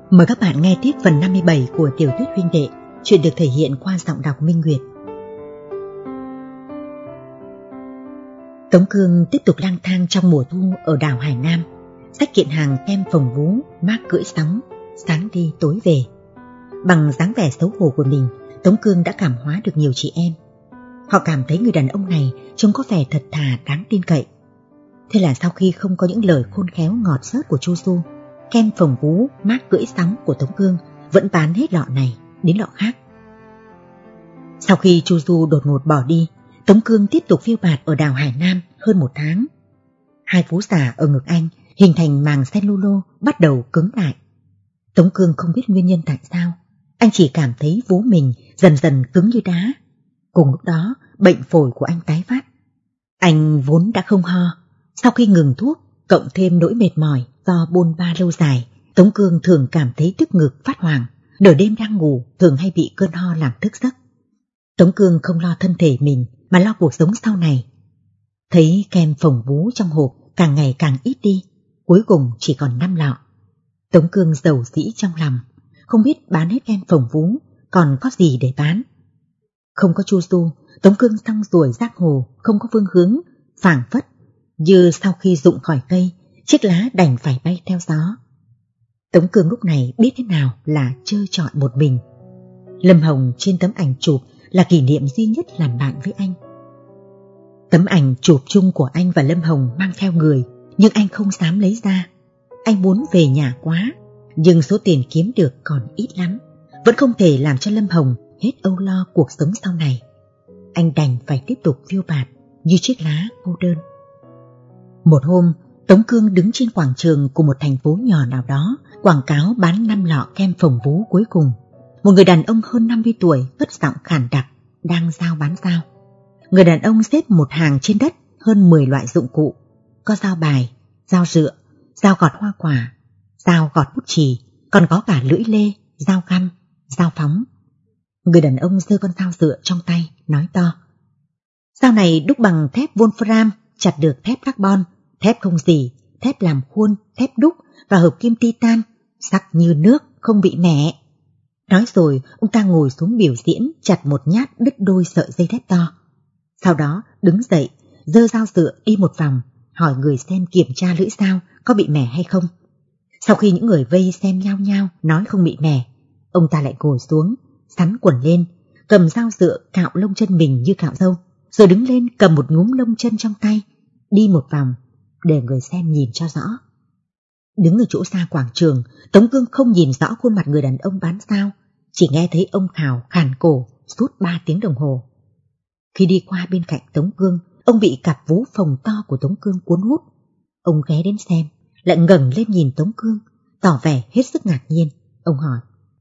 Mời các bạn nghe tiếp phần 57 của tiểu thuyết huynh đệ, chuyện được thể hiện qua giọng đọc Minh Nguyệt. Tống Cương tiếp tục lang thang trong mùa thu ở đảo Hải Nam, xách kiện hàng kem phồng vú, mác cưỡi sóng, sáng đi tối về. Bằng dáng vẻ xấu hổ của mình, Tống Cương đã cảm hóa được nhiều chị em. Họ cảm thấy người đàn ông này trông có vẻ thật thà, đáng tin cậy. Thế là sau khi không có những lời khôn khéo ngọt xớt của Chu Du, kem phồng vú, mác cưỡi sóng của Tống Cương vẫn bán hết lọ này đến lọ khác. Sau khi Chu Du đột ngột bỏ đi, Tống Cương tiếp tục phiêu bạt ở đảo Hải Nam hơn 1 tháng. Hai vú già ở ngực anh hình thành màng cellulo bắt đầu cứng lại. Tống Cương không biết nguyên nhân tại sao, anh chỉ cảm thấy vú mình dần dần cứng như đá. Cùng lúc đó, bệnh phổi của anh tái phát. Anh vốn đã không ho, sau khi ngừng thuốc, cộng thêm nỗi mệt mỏi do bôn ba lâu dài, Tống Cương thường cảm thấy tức ngực phát hoảng, nửa đêm đang ngủ thường hay bị cơn ho làm thức giấc. Tống Cương không lo thân thể mình mà lo cuộc sống sau này. Thấy kem phồng vú trong hộp càng ngày càng ít đi, cuối cùng chỉ còn 5 lọ. Tống Cương giàu dĩ trong lòng, không biết bán hết kem phồng vú còn có gì để bán. Không có Chu Du, Tống Cương xong ruổi giang hồ không có phương hướng, phảng phất như sau khi rụng khỏi cây, chiếc lá đành phải bay theo gió. Tống Cương lúc này biết thế nào là chơi trọi một mình. Lâm Hồng trên tấm ảnh chụp là kỷ niệm duy nhất làm bạn với anh. Tấm ảnh chụp chung của anh và Lâm Hồng mang theo người, nhưng anh không dám lấy ra. Anh muốn về nhà quá, nhưng số tiền kiếm được còn ít lắm, vẫn không thể làm cho Lâm Hồng hết âu lo cuộc sống sau này. Anh đành phải tiếp tục phiêu bạt như chiếc lá cô đơn. Một hôm, Tống Cương đứng trên quảng trường của một thành phố nhỏ nào đó, quảng cáo bán 5 lọ kem phồng vú cuối cùng. Một người đàn ông hơn 50 tuổi cất giọng khản đặc, đang giao bán dao. Người đàn ông xếp một hàng trên đất hơn 10 loại dụng cụ, có dao bài, dao rựa, dao gọt hoa quả, dao gọt bút chì, còn có cả lưỡi lê, dao găm, dao phóng. Người đàn ông giơ con dao rựa trong tay, nói to: "Dao này đúc bằng thép Wolfram, chặt được thép carbon, thép không rỉ, thép làm khuôn, thép đúc và hợp kim titan, sắc như nước, không bị mẻ." Nói rồi, ông ta ngồi xuống biểu diễn, chặt một nhát đứt đôi sợi dây thép to. Sau đó đứng dậy, giơ dao rựa đi một vòng, hỏi người xem kiểm tra lưỡi dao có bị mẻ hay không. Sau khi những người vây xem nhao nhao nói không bị mẻ, ông ta lại ngồi xuống, sắn quần lên, cầm dao rựa cạo lông chân mình như cạo râu, rồi đứng lên cầm một nhúm lông chân trong tay, đi một vòng để người xem nhìn cho rõ. Đứng ở chỗ xa quảng trường, Tống Cương không nhìn rõ khuôn mặt người đàn ông bán dao, chỉ nghe thấy ông khào khàn cổ suốt 3 tiếng đồng hồ. Khi đi qua bên cạnh Tống Cương, ông bị cặp vú phồng to của Tống Cương cuốn hút. Ông ghé đến xem, lại ngẩng lên nhìn Tống Cương, tỏ vẻ hết sức ngạc nhiên. Ông hỏi: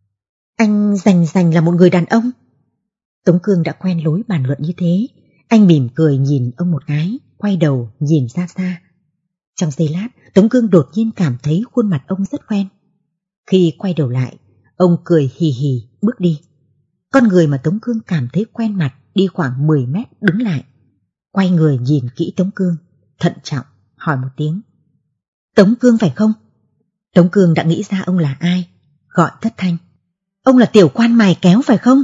"Anh rành là một người đàn ông?" Tống Cương đã quen lối bàn luận như thế. Anh mỉm cười nhìn ông một cái, quay đầu nhìn ra xa. Trong giây lát, Tống Cương đột nhiên cảm thấy khuôn mặt ông rất quen. Khi quay đầu lại, ông cười hì hì bước đi. Con người mà Tống Cương cảm thấy quen mặt đi khoảng 10 mét đứng lại, quay người nhìn kỹ Tống Cương, thận trọng hỏi một tiếng: "Tống Cương phải không?" Tống Cương đã nghĩ ra ông là ai, gọi thất thanh: "Ông là tiểu quan mài kéo phải không?"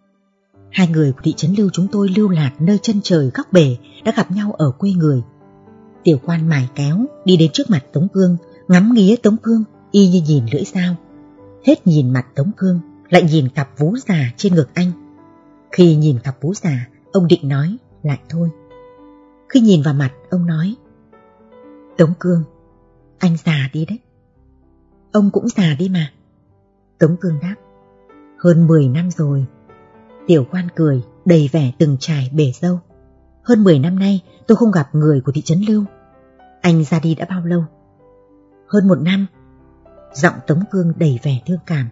Hai người của thị trấn Lưu chúng tôi lưu lạc nơi chân trời góc bể đã gặp nhau ở quê người. Tiểu quan mài kéo đi đến trước mặt Tống Cương, ngắm nghía Tống Cương y như nhìn lưỡi dao. Hết nhìn mặt Tống Cương, lại nhìn cặp vú già trên ngực anh. Khi nhìn cặp vú già, ông định nói lại thôi. Khi nhìn vào mặt, ông nói: "Tống Cương, anh già đi đấy." "Ông cũng già đi mà." Tống Cương đáp: "Hơn 10 năm rồi." Tiểu quan cười, đầy vẻ từng trải bể râu: "Hơn 10 năm nay tôi không gặp người của thị trấn Lưu." "Anh ra đi đã bao lâu?" "Hơn 1 năm." Giọng Tống Cương đầy vẻ thương cảm.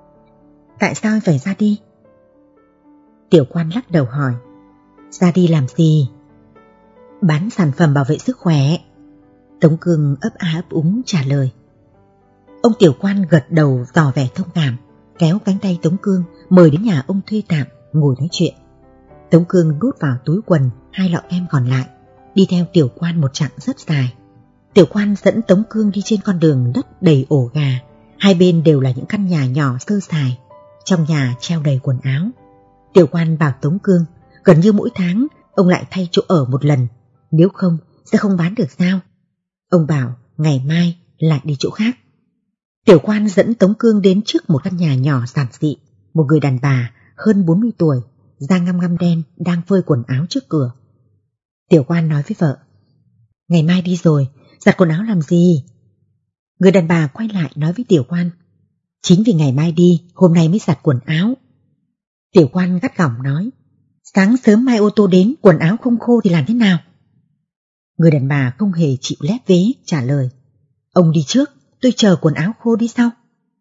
"Tại sao anh phải ra đi?" Tiểu quan lắc đầu hỏi: "Ra đi làm gì?" "Bán sản phẩm bảo vệ sức khỏe." Tống Cương ấp a ấp úng trả lời. Ông tiểu quan gật đầu tỏ vẻ thông cảm, kéo cánh tay Tống Cương mời đến nhà ông thuê tạm ngồi nói chuyện. Tống Cương đút vào túi quần 2 lọ kem còn lại, đi theo tiểu quan một chặng rất dài. Tiểu quan dẫn Tống Cương đi trên con đường đất đầy ổ gà, Hai bên đều là những căn nhà nhỏ sơ sài, trong nhà treo đầy quần áo. Tiểu quan bảo Tống Cương, gần như mỗi tháng ông lại thay chỗ ở một lần, nếu không sẽ không bán được sao. Ông bảo ngày mai lại đi chỗ khác. Tiểu quan dẫn Tống Cương đến trước một căn nhà nhỏ giản dị. Một người đàn bà hơn 40 tuổi, da ngăm ngăm đen, đang phơi quần áo trước cửa. Tiểu quan nói với vợ, ngày mai đi rồi, giặt quần áo làm gì? Người đàn bà quay lại nói với tiểu quan, chính vì ngày mai đi, hôm nay mới giặt quần áo. Tiểu quan gắt gỏng nói, sáng sớm mai ô tô đến, quần áo không khô thì làm thế nào? Người đàn bà không hề chịu lép vế, trả lời, ông đi trước, tôi chờ quần áo khô đi sau.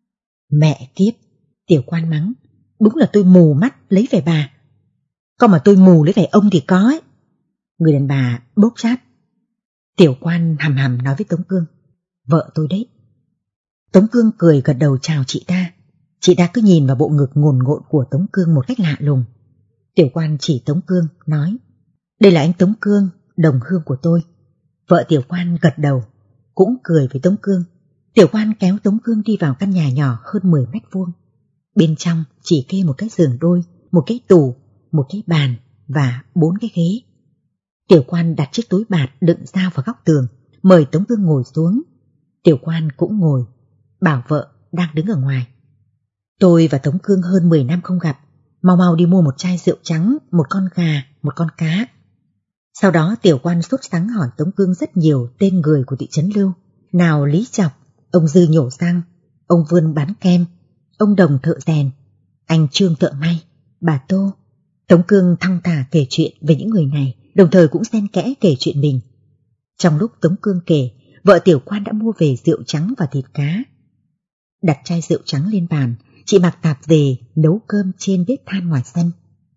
Mẹ kiếp, tiểu quan mắng, đúng là tôi mù mắt lấy về bà. Còn mà tôi mù lấy về ông thì có ấy. Người đàn bà bốc chát. Tiểu quan hầm hầm nói với Tống Cương, vợ tôi đấy. Tống Cương cười gật đầu chào chị ta. Chị ta cứ nhìn vào bộ ngực ngồn ngộn của Tống Cương một cách lạ lùng. Tiểu quan chỉ Tống Cương nói, đây là anh Tống Cương, đồng hương của tôi. Vợ tiểu quan gật đầu, cũng cười với Tống Cương. Tiểu quan kéo Tống Cương đi vào căn nhà nhỏ hơn 10 mét vuông. Bên trong chỉ kê một cái giường đôi, một cái tủ, một cái bàn và 4 cái ghế. Tiểu quan đặt chiếc túi bạt đựng dao vào góc tường, mời Tống Cương ngồi xuống. Tiểu quan cũng ngồi, bảo vợ đang đứng ở ngoài. Tôi và Tống Cương hơn 10 năm không gặp, mau mau đi mua một chai rượu trắng, một con gà, một con cá. Sau đó tiểu quan sốt sắng hỏi Tống Cương rất nhiều tên người của thị trấn Lưu. Nào Lý Chọc, ông Dư nhổ răng, ông Vươn bán kem, ông Đồng thợ rèn, anh Trương thợ may, bà Tô. Tống Cương thong thả kể chuyện về những người này, đồng thời cũng xen kẽ kể chuyện mình. Trong lúc Tống Cương kể, vợ tiểu quan đã mua về rượu trắng và thịt cá. Đặt chai rượu trắng lên bàn, chị mặc tạp về nấu cơm trên bếp than ngoài sân.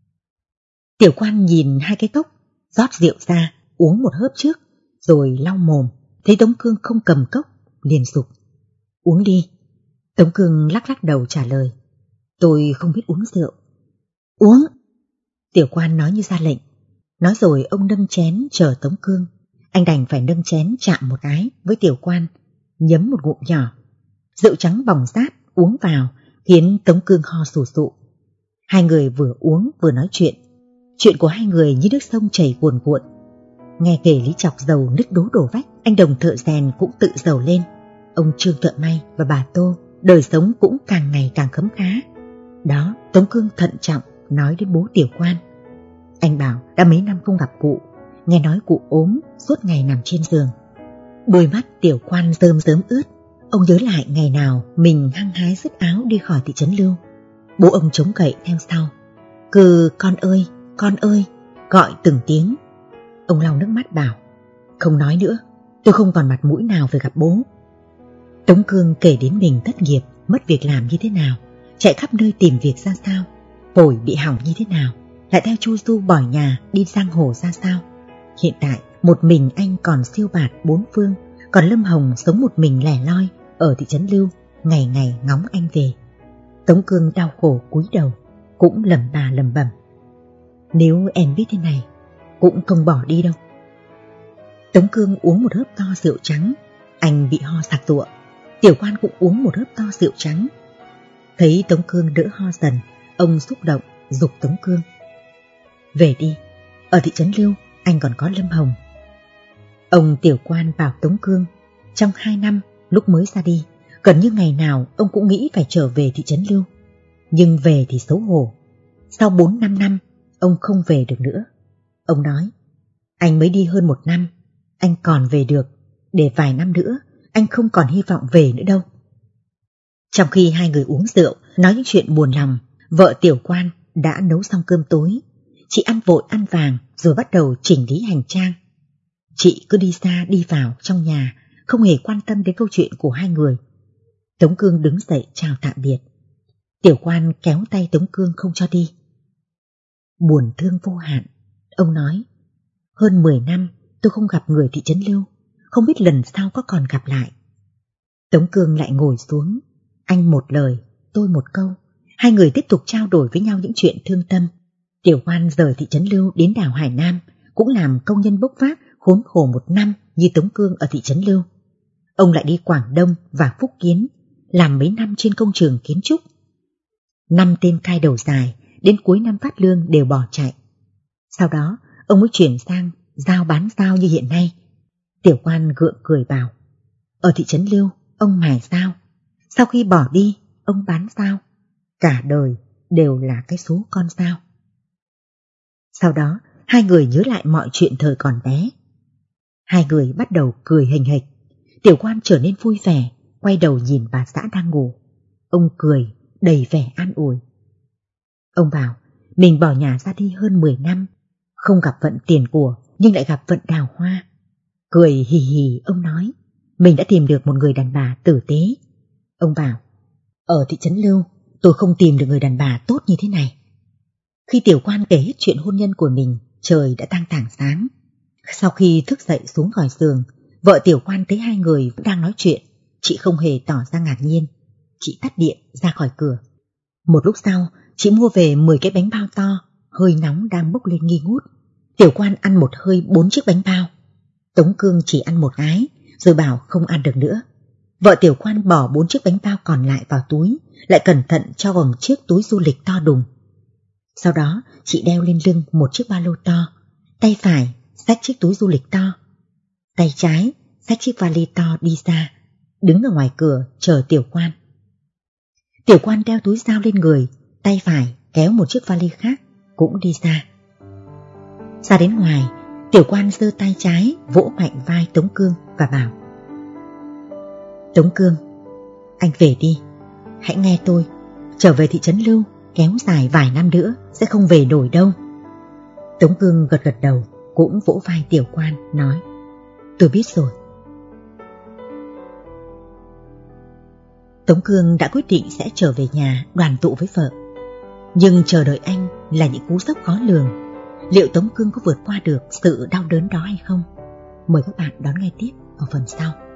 Tiểu quan nhìn hai cái cốc, rót rượu ra, uống một hớp trước, rồi lau mồm. Thấy Tống Cương không cầm cốc, liền giục, uống đi. Tống Cương lắc lắc đầu trả lời, tôi không biết uống rượu. Uống. Tiểu quan nói như ra lệnh. Nói rồi ông nâng chén chờ Tống Cương. Anh đành phải nâng chén chạm một cái với tiểu quan, nhấm một ngụm nhỏ. Rượu trắng bỏng rát uống vào khiến Tống Cương ho sù sụ. Hai người vừa uống vừa nói chuyện. Chuyện của hai người như nước sông chảy cuồn cuộn. Nghe kể Lý Chọc giàu nứt đổ vách, anh Đồng thợ rèn cũng tự giàu lên. Ông Trương thợ may và bà Tô đời sống cũng càng ngày càng khấm khá. Đó, Tống Cương thận trọng nói đến bố tiểu quan. Anh bảo đã mấy năm không gặp cụ, nghe nói cụ ốm, suốt ngày nằm trên giường. Đôi mắt tiểu quan rơm rớm ướt. Ông nhớ lại ngày nào mình hăng hái dứt áo đi khỏi thị trấn Lưu. Bố ông chống cậy theo sau, cứ con ơi, gọi từng tiếng. Ông lau nước mắt bảo, không nói nữa, tôi không còn mặt mũi nào phải gặp bố. Tống Cương kể đến mình thất nghiệp, mất việc làm như thế nào, chạy khắp nơi tìm việc ra sao, phổi bị hỏng như thế nào, lại theo Chu Du bỏ nhà đi giang hồ ra sao. Hiện tại một mình anh còn siêu bạt bốn phương, còn Lâm Hồng sống một mình lẻ loi ở thị trấn Lưu, ngày ngày ngóng anh về. Tống Cương đau khổ cúi đầu, cũng lẩm bẩm, nếu em biết thế này, cũng không bỏ đi đâu. Tống Cương uống một hớp to rượu trắng, anh bị ho sặc sụa. Tiểu quan cũng uống một hớp to rượu trắng. Thấy Tống Cương đỡ ho dần, ông xúc động giục Tống Cương, về đi, ở thị trấn Lưu anh còn có Lâm Hồng. Ông tiểu quan bảo Tống Cương, trong 2 năm lúc mới ra đi, gần như ngày nào ông cũng nghĩ phải trở về thị trấn Lưu. Nhưng về thì xấu hổ. Sau 4-5 năm, ông không về được nữa. Ông nói, anh mới đi hơn 1 năm, anh còn về được, để vài năm nữa, anh không còn hy vọng về nữa đâu. Trong khi hai người uống rượu, nói những chuyện buồn lòng, vợ tiểu quan đã nấu xong cơm tối. Chị ăn vội ăn vàng rồi bắt đầu chỉnh lý hành trang. Chị cứ đi ra đi vào trong nhà, không hề quan tâm đến câu chuyện của hai người. Tống Cương đứng dậy chào tạm biệt. Tiểu quan kéo tay Tống Cương không cho đi. Buồn thương vô hạn, ông nói, hơn 10 năm tôi không gặp người thị trấn Lưu, không biết lần sau có còn gặp lại. Tống Cương lại ngồi xuống, anh một lời, tôi một câu, hai người tiếp tục trao đổi với nhau những chuyện thương tâm. Tiểu quan rời thị trấn Lưu đến đảo Hải Nam, cũng làm công nhân bốc vác khốn khổ 1 năm như Tống Cương ở thị trấn Lưu. Ông lại đi Quảng Đông và Phúc Kiến, làm mấy năm trên công trường kiến trúc. 5 tên cai đầu dài đến cuối năm phát lương đều bỏ chạy. Sau đó ông mới chuyển sang giao bán dao như hiện nay. Tiểu quan gượng cười bảo, ở thị trấn Lưu ông mài dao, sau khi bỏ đi ông bán dao, cả đời đều là cái số con dao. Sau đó hai người nhớ lại mọi chuyện thời còn bé. Hai người bắt đầu cười hềnh hệch. Tiểu quan trở nên vui vẻ, quay đầu nhìn bà xã đang ngủ. Ông cười đầy vẻ an ủi. Ông bảo mình bỏ nhà ra đi hơn 10 năm, không gặp vận tiền của nhưng lại gặp vận đào hoa. Cười hì hì ông nói, mình đã tìm được một người đàn bà tử tế. Ông bảo, ở thị trấn Lưu tôi không tìm được người đàn bà tốt như thế này. Khi tiểu quan kể hết chuyện hôn nhân của mình, trời đã tang tảng sáng. Sau khi thức dậy xuống khỏi giường, vợ tiểu quan thấy hai người vẫn đang nói chuyện. Chị không hề tỏ ra ngạc nhiên. Chị tắt điện ra khỏi cửa. Một lúc sau, chị mua về 10 cái bánh bao to, hơi nóng đang bốc lên nghi ngút. Tiểu quan ăn một hơi 4 chiếc bánh bao. Tống Cương chỉ ăn một cái, rồi bảo không ăn được nữa. Vợ tiểu quan bỏ 4 chiếc bánh bao còn lại vào túi, lại cẩn thận cho vào một chiếc túi du lịch to đùng. Sau đó, chị đeo lên lưng một chiếc ba lô to, tay phải xách chiếc túi du lịch to, tay trái xách chiếc vali to đi ra, đứng ở ngoài cửa chờ tiểu quan. Tiểu quan đeo túi dao lên người, tay phải kéo một chiếc vali khác cũng đi ra. Ra đến ngoài, tiểu quan giơ tay trái vỗ mạnh vai Tống Cương và bảo, Tống Cương, anh về đi, hãy nghe tôi, trở về thị trấn Lưu kéo dài vài năm nữa sẽ không về nổi đâu. Tống Cương gật gật đầu, cũng vỗ vai tiểu quan nói, tôi biết rồi. Tống Cương đã quyết định sẽ trở về nhà đoàn tụ với vợ. Nhưng chờ đợi anh là những cú sốc khó lường. Liệu Tống Cương có vượt qua được sự đau đớn đó hay không? Mời các bạn đón nghe tiếp ở phần sau.